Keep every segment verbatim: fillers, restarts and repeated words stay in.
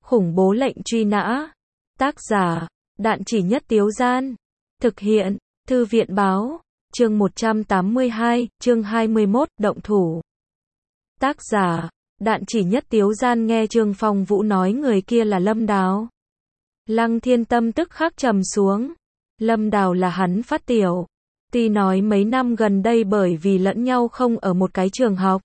Khủng bố lệnh truy nã. Tác giả, Đạn Chỉ Nhất Tiếu Gian. Thực hiện, Thư viện Báo. Chương một trăm tám mươi hai, chương hai mươi mốt, động thủ. Tác giả, Đạn Chỉ Nhất Tiếu Gian. Nghe Trương Phong Vũ nói người kia là Lâm Đào, Lăng Thiên tâm tức khắc trầm xuống. Lâm Đào là hắn phát tiểu. Tuy nói mấy năm gần đây bởi vì lẫn nhau không ở một cái trường học,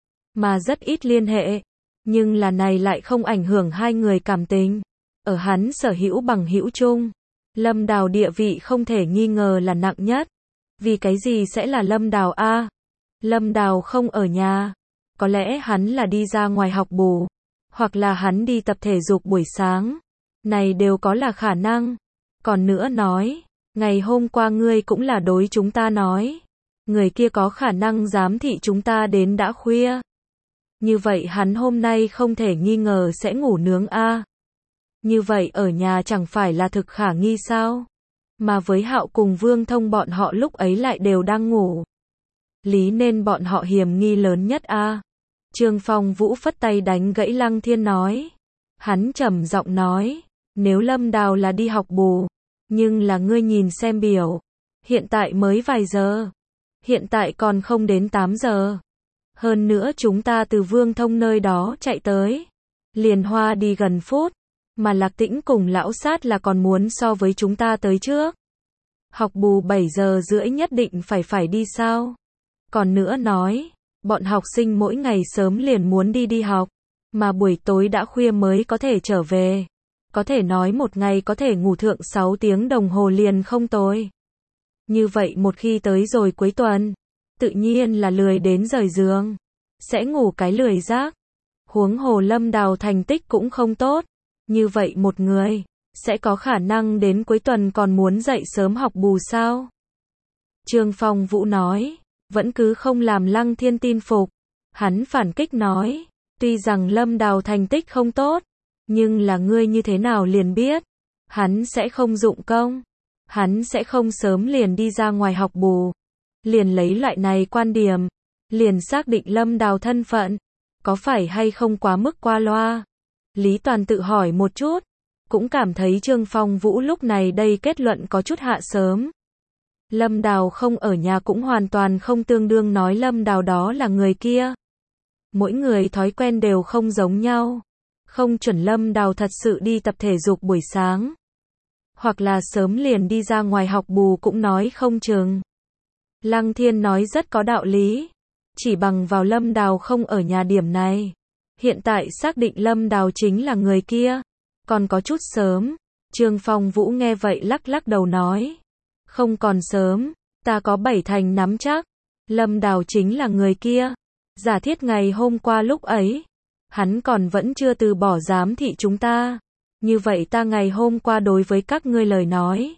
mà rất ít liên hệ, nhưng là này lại không ảnh hưởng hai người cảm tình. Ở hắn sở hữu bằng hữu chung, Lâm Đào địa vị không thể nghi ngờ là nặng nhất. Vì cái gì sẽ là Lâm Đào a? Lâm Đào không ở nhà. Có lẽ hắn là đi ra ngoài học bù, hoặc là hắn đi tập thể dục buổi sáng. Này đều có là khả năng. Còn nữa nói, ngày hôm qua ngươi cũng là đối chúng ta nói, người kia có khả năng giám thị chúng ta đến đã khuya. Như vậy hắn hôm nay không thể nghi ngờ sẽ ngủ nướng a. Như vậy ở nhà chẳng phải là thực khả nghi sao? Mà với Hạo cùng Vương Thông bọn họ lúc ấy lại đều đang ngủ. Lý nên bọn họ hiểm nghi lớn nhất a. Trương Phong Vũ phất tay đánh gãy Lăng Thiên nói. Hắn trầm giọng nói, nếu Lâm Đào là đi học bù, nhưng là ngươi nhìn xem biểu, hiện tại mới vài giờ, hiện tại còn không đến tám giờ. Hơn nữa chúng ta từ Vương Thông nơi đó chạy tới, liền hoa đi gần phút, mà Lạc Tĩnh cùng lão sát là còn muốn so với chúng ta tới trước. Học bù bảy giờ rưỡi nhất định phải phải đi sao? Còn nữa nói, bọn học sinh mỗi ngày sớm liền muốn đi đi học, mà buổi tối đã khuya mới có thể trở về. Có thể nói một ngày có thể ngủ thượng sáu tiếng đồng hồ liền không tồi. Như vậy một khi tới rồi cuối tuần, tự nhiên là lười đến rời giường, sẽ ngủ cái lười giác. Huống hồ Lâm Đào thành tích cũng không tốt, như vậy một người, sẽ có khả năng đến cuối tuần còn muốn dậy sớm học bù sao? Trương Phong Vũ nói, vẫn cứ không làm Lăng Thiên tin phục. Hắn phản kích nói, tuy rằng Lâm Đào thành tích không tốt, nhưng là ngươi như thế nào liền biết, hắn sẽ không dụng công, hắn sẽ không sớm liền đi ra ngoài học bù. Liền lấy loại này quan điểm, liền xác định Lâm Đào thân phận, có phải hay không quá mức qua loa? Lý Toàn tự hỏi một chút, cũng cảm thấy Trương Phong Vũ lúc này đây kết luận có chút hạ sớm. Lâm Đào không ở nhà cũng hoàn toàn không tương đương nói Lâm Đào đó là người kia. Mỗi người thói quen đều không giống nhau. Không chuẩn Lâm Đào thật sự đi tập thể dục buổi sáng, hoặc là sớm liền đi ra ngoài học bù cũng nói không chừng. Lăng Thiên nói rất có đạo lý. Chỉ bằng vào Lâm Đào không ở nhà điểm này, hiện tại xác định Lâm Đào chính là người kia, còn có chút sớm. Trương Phong Vũ nghe vậy lắc lắc đầu nói, không còn sớm, ta có bảy thành nắm chắc, Lâm Đào chính là người kia. Giả thiết ngày hôm qua lúc ấy, hắn còn vẫn chưa từ bỏ giám thị chúng ta, như vậy ta ngày hôm qua đối với các ngươi lời nói,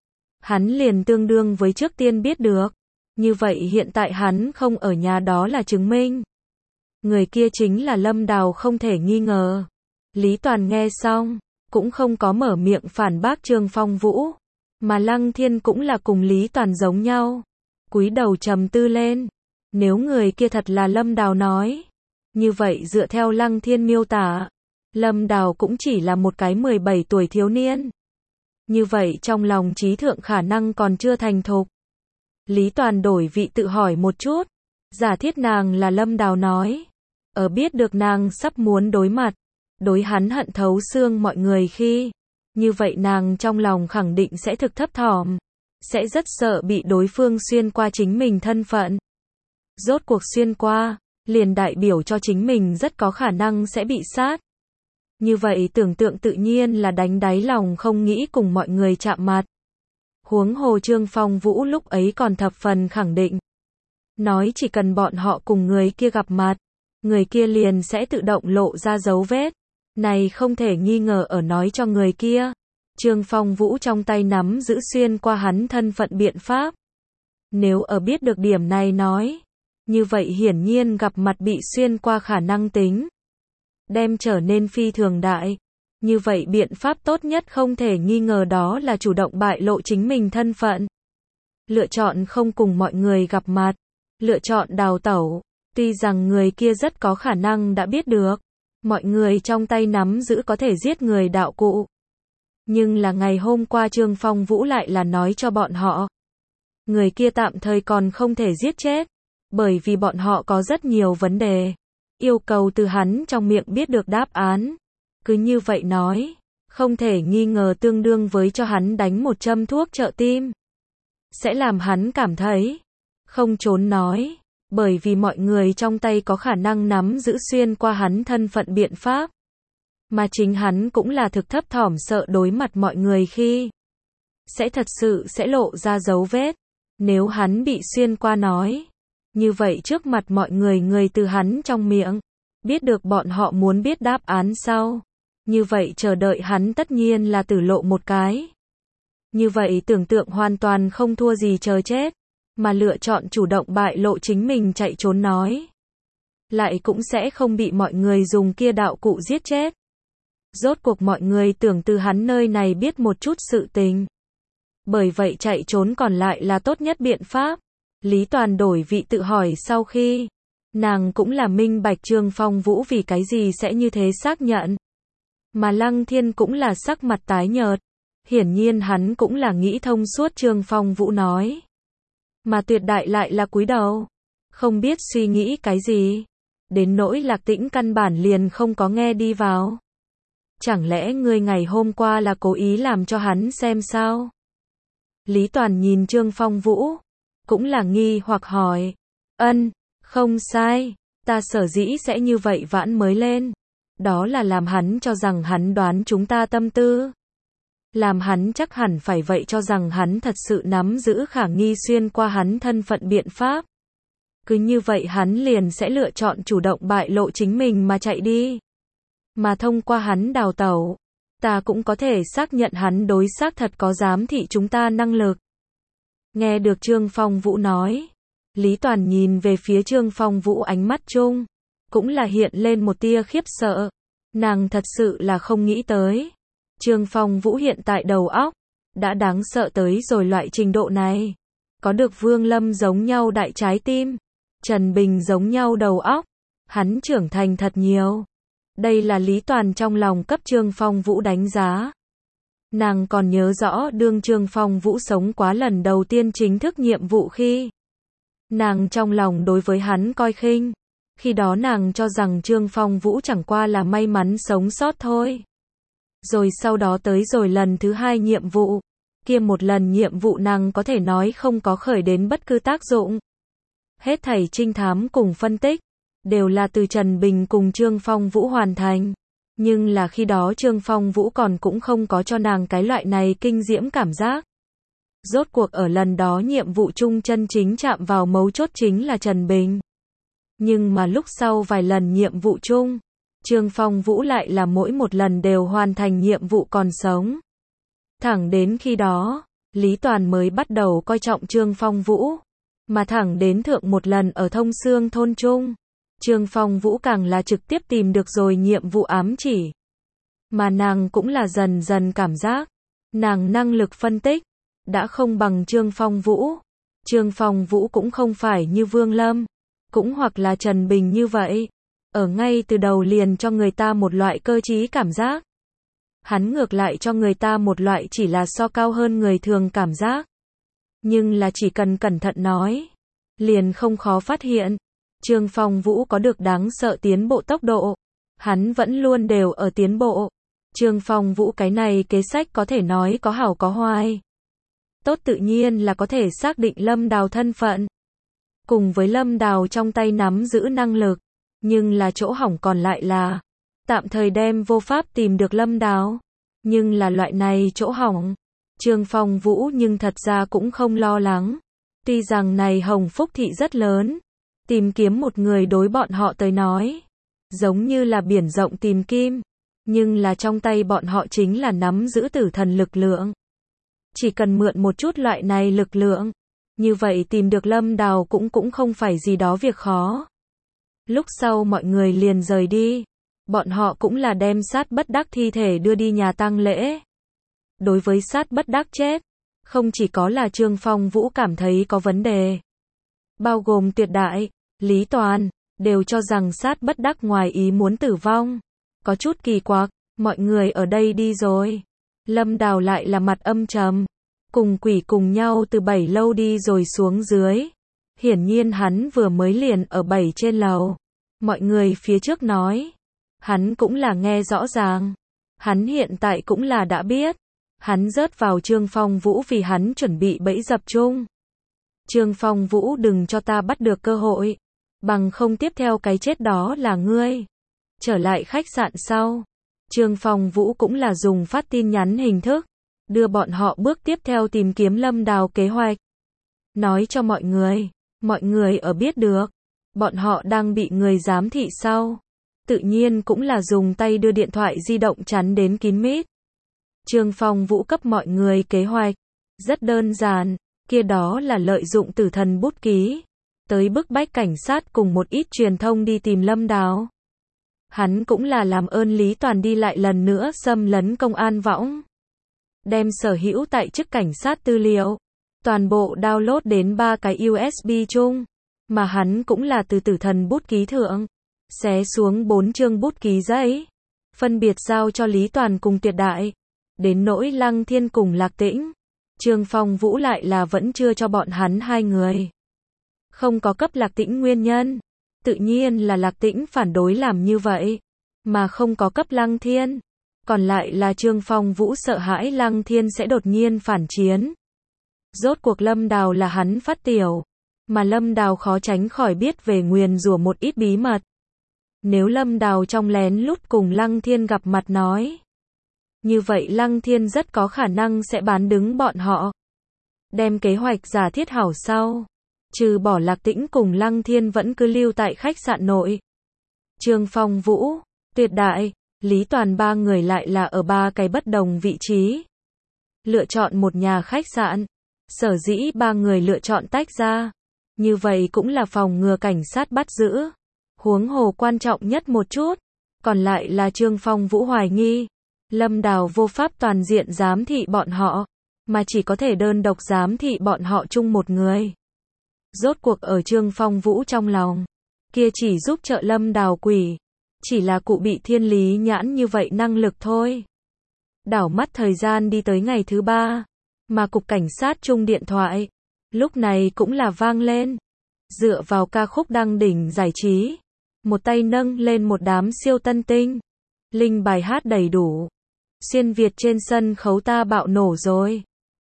hắn liền tương đương với trước tiên biết được. Như vậy hiện tại hắn không ở nhà đó là chứng minh người kia chính là Lâm Đào không thể nghi ngờ. Lý Toàn nghe xong, cũng không có mở miệng phản bác Trương Phong Vũ, mà Lăng Thiên cũng là cùng Lý Toàn giống nhau, cúi đầu trầm tư lên. Nếu người kia thật là Lâm Đào nói, như vậy dựa theo Lăng Thiên miêu tả, Lâm Đào cũng chỉ là một cái mười bảy tuổi thiếu niên. Như vậy trong lòng trí thượng khả năng còn chưa thành thục. Lý Toàn đổi vị tự hỏi một chút, giả thiết nàng là Lâm Đào nói, ở biết được nàng sắp muốn đối mặt, đối hắn hận thấu xương mọi người khi, như vậy nàng trong lòng khẳng định sẽ thực thấp thỏm, sẽ rất sợ bị đối phương xuyên qua chính mình thân phận. Rốt cuộc xuyên qua, liền đại biểu cho chính mình rất có khả năng sẽ bị sát. Như vậy tưởng tượng tự nhiên là đánh đáy lòng không nghĩ cùng mọi người chạm mặt. Huống hồ Trương Phong Vũ lúc ấy còn thập phần khẳng định, nói chỉ cần bọn họ cùng người kia gặp mặt, người kia liền sẽ tự động lộ ra dấu vết. Này không thể nghi ngờ ở nói cho người kia. Trương Phong Vũ trong tay nắm giữ xuyên qua hắn thân phận biện pháp. Nếu ở biết được điểm này nói, như vậy hiển nhiên gặp mặt bị xuyên qua khả năng tính đem trở nên phi thường đại. Như vậy biện pháp tốt nhất không thể nghi ngờ đó là chủ động bại lộ chính mình thân phận. Lựa chọn không cùng mọi người gặp mặt, lựa chọn đào tẩu. Tuy rằng người kia rất có khả năng đã biết được, Mọi người trong tay nắm giữ có thể giết người đạo cụ. Nhưng là ngày hôm qua Trương Phong Vũ lại là nói cho bọn họ. Người kia tạm thời còn không thể giết chết. Bởi vì bọn họ có rất nhiều vấn đề. Yêu cầu từ hắn trong miệng biết được đáp án. Cứ như vậy nói. Không thể nghi ngờ tương đương với cho hắn đánh một châm thuốc trợ tim. Sẽ làm hắn cảm thấy. Không trốn nói. Bởi vì mọi người trong tay có khả năng nắm giữ xuyên qua hắn thân phận biện pháp. Mà chính hắn cũng là thực thấp thỏm sợ đối mặt mọi người khi sẽ thật sự sẽ lộ ra dấu vết. Nếu hắn bị xuyên qua nói. Như vậy trước mặt mọi người người từ hắn trong miệng. Biết được bọn họ muốn biết đáp án sau. Như vậy chờ đợi hắn tất nhiên là tử lộ một cái. Như vậy tưởng tượng hoàn toàn không thua gì chờ chết. Mà lựa chọn chủ động bại lộ chính mình chạy trốn nói. Lại cũng sẽ không bị mọi người dùng kia đạo cụ giết chết. Rốt cuộc mọi người tưởng từ hắn nơi này biết một chút sự tình. Bởi vậy chạy trốn còn lại là tốt nhất biện pháp. Lý Toàn đổi vị tự hỏi sau khi. Nàng cũng là minh bạch Trương Phong Vũ vì cái gì sẽ như thế xác nhận. Mà Lăng Thiên cũng là sắc mặt tái nhợt. Hiển nhiên hắn cũng là nghĩ thông suốt Trương Phong Vũ nói. Mà Tuyệt Đại lại là cúi đầu. Không biết suy nghĩ cái gì. Đến nỗi Lạc Tĩnh căn bản liền không có nghe đi vào. Chẳng lẽ ngươi ngày hôm qua là cố ý làm cho hắn xem sao? Lý Toàn nhìn Trương Phong Vũ. Cũng là nghi hoặc hỏi. Ân, không sai. Ta sở dĩ sẽ như vậy vãn mới lên. Đó là làm hắn cho rằng hắn đoán chúng ta tâm tư. Làm hắn chắc hẳn phải vậy cho rằng hắn thật sự nắm giữ khả nghi xuyên qua hắn thân phận biện pháp. Cứ như vậy hắn liền sẽ lựa chọn chủ động bại lộ chính mình mà chạy đi. Mà thông qua hắn đào tẩu, ta cũng có thể xác nhận hắn đối xác thật có giám thị chúng ta năng lực. Nghe được Trương Phong Vũ nói, Lý Toàn nhìn về phía Trương Phong Vũ ánh mắt chung, cũng là hiện lên một tia khiếp sợ. Nàng thật sự là không nghĩ tới. Trương Phong Vũ hiện tại đầu óc đã đáng sợ tới rồi loại trình độ này. Có được Vương Lâm giống nhau đại trái tim, Trần Bình giống nhau đầu óc, hắn trưởng thành thật nhiều. Đây là Lý Toàn trong lòng cấp Trương Phong Vũ đánh giá. Nàng còn nhớ rõ đương Trương Phong Vũ sống quá lần đầu tiên chính thức nhiệm vụ khi. Nàng trong lòng đối với hắn coi khinh. Khi đó nàng cho rằng Trương Phong Vũ chẳng qua là may mắn sống sót thôi. Rồi sau đó tới rồi lần thứ hai nhiệm vụ. Kia một lần nhiệm vụ nàng có thể nói không có khởi đến bất cứ tác dụng. Hết thảy trinh thám cùng phân tích. Đều là từ Trần Bình cùng Trương Phong Vũ hoàn thành. Nhưng là khi đó Trương Phong Vũ còn cũng không có cho nàng cái loại này kinh diễm cảm giác. Rốt cuộc ở lần đó nhiệm vụ chung chân chính chạm vào mấu chốt chính là Trần Bình. Nhưng mà lúc sau vài lần nhiệm vụ chung, Trương Phong Vũ lại là mỗi một lần đều hoàn thành nhiệm vụ còn sống. Thẳng đến khi đó, Lý Toàn mới bắt đầu coi trọng Trương Phong Vũ. Mà thẳng đến thượng một lần ở Thông Xương thôn chung, Trương Phong Vũ càng là trực tiếp tìm được rồi nhiệm vụ ám chỉ. Mà nàng cũng là dần dần cảm giác, nàng năng lực phân tích, đã không bằng Trương Phong Vũ. Trương Phong Vũ cũng không phải như Vương Lâm, cũng hoặc là Trần Bình như vậy. Ở ngay từ đầu liền cho người ta một loại cơ trí cảm giác. Hắn ngược lại cho người ta một loại chỉ là so cao hơn người thường cảm giác. Nhưng là chỉ cần cẩn thận nói, liền không khó phát hiện. Trương Phong Vũ có được đáng sợ tiến bộ tốc độ. Hắn vẫn luôn đều ở tiến bộ. Trương Phong Vũ cái này kế sách có thể nói có hảo có hoài. Tốt tự nhiên là có thể xác định Lâm Đào thân phận. Cùng với Lâm Đào trong tay nắm giữ năng lực. Nhưng là chỗ hỏng còn lại là tạm thời đem vô pháp tìm được Lâm Đào. Nhưng là loại này chỗ hỏng, Trương Phong Vũ nhưng thật ra cũng không lo lắng. Tuy rằng này Hồng Phúc thị rất lớn, tìm kiếm một người đối bọn họ tới nói, giống như là biển rộng tìm kim, nhưng là trong tay bọn họ chính là nắm giữ tử thần lực lượng. Chỉ cần mượn một chút loại này lực lượng, như vậy tìm được Lâm Đào cũng cũng không phải gì đó việc khó. Lúc sau mọi người liền rời đi, bọn họ cũng là đem Sát Bất Đắc thi thể đưa đi nhà tang lễ. Đối với Sát Bất Đắc chết, không chỉ có là Trương Phong Vũ cảm thấy có vấn đề, bao gồm Tuyệt Đại, Lý Toàn, đều cho rằng Sát Bất Đắc ngoài ý muốn tử vong. có chút kỳ quặc, mọi người ở đây đi rồi. Lâm Đào lại là mặt âm trầm, cùng quỷ cùng nhau từ bảy lâu đi rồi xuống dưới. Hiển nhiên hắn vừa mới liền ở bảy trên lầu. Mọi người phía trước nói, hắn cũng là nghe rõ ràng. Hắn hiện tại cũng là đã biết. Hắn rớt vào Trương Phong Vũ vì hắn chuẩn bị bẫy dập chung. Trương Phong Vũ, đừng cho ta bắt được cơ hội, bằng không tiếp theo cái chết đó là ngươi. Trở lại khách sạn sau, Trương Phong Vũ cũng là dùng phát tin nhắn hình thức, đưa bọn họ bước tiếp theo tìm kiếm Lâm Đào kế hoạch. Nói cho mọi người, mọi người ở biết được, bọn họ đang bị người giám thị sau. Tự nhiên cũng là dùng tay đưa điện thoại di động chắn đến kín mít. Trương Phong Vũ cấp mọi người kế hoạch, rất đơn giản, kia đó là lợi dụng tử thần bút ký, tới bức bách cảnh sát cùng một ít truyền thông đi tìm Lâm Đào. Hắn cũng là làm ơn Lý Toàn đi lại lần nữa xâm lấn công an võng. Đem sở hữu tại chức cảnh sát tư liệu, toàn bộ download đến ba cái u ét bê chung, mà hắn cũng là từ tử thần bút ký thượng, xé xuống bốn chương bút ký giấy, phân biệt giao cho Lý Toàn cùng Tuyệt Đại. Đến nỗi Lăng Thiên cùng Lạc Tĩnh, Trương Phong Vũ lại là vẫn chưa cho bọn hắn hai người. Không có cấp Lạc Tĩnh nguyên nhân, tự nhiên là Lạc Tĩnh phản đối làm như vậy, mà không có cấp Lăng Thiên. Còn lại là Trương Phong Vũ sợ hãi Lăng Thiên sẽ đột nhiên phản chiến. Rốt cuộc Lâm Đào là hắn phát tiểu, mà Lâm Đào khó tránh khỏi biết về nguyền rủa một ít bí mật. Nếu Lâm Đào trong lén lút cùng Lăng Thiên gặp mặt nói, như vậy Lăng Thiên rất có khả năng sẽ bán đứng bọn họ. Đem kế hoạch giả thiết hảo sau, trừ bỏ Lạc Tĩnh cùng Lăng Thiên vẫn cứ lưu tại khách sạn nội. Trương Phong Vũ, Tuyệt Đại, Lý Toàn ba người lại là ở ba cái bất đồng vị trí. Lựa chọn một nhà khách sạn, sở dĩ ba người lựa chọn tách ra. Như vậy cũng là phòng ngừa cảnh sát bắt giữ. Huống hồ quan trọng nhất một chút, còn lại là Trương Phong Vũ hoài nghi Lâm Đào vô pháp toàn diện giám thị bọn họ, mà chỉ có thể đơn độc giám thị bọn họ chung một người. Rốt cuộc ở Trương Phong Vũ trong lòng, kia chỉ giúp trợ Lâm Đào quỷ, chỉ là cụ bị thiên lý nhãn như vậy năng lực thôi. Đảo mắt thời gian đi tới ngày thứ ba, mà cục cảnh sát chung điện thoại, lúc này cũng là vang lên. Dựa vào ca khúc đăng đỉnh giải trí, một tay nâng lên một đám siêu tân tinh, linh bài hát đầy đủ. Xuyên Việt trên sân khấu ta bạo nổ rồi.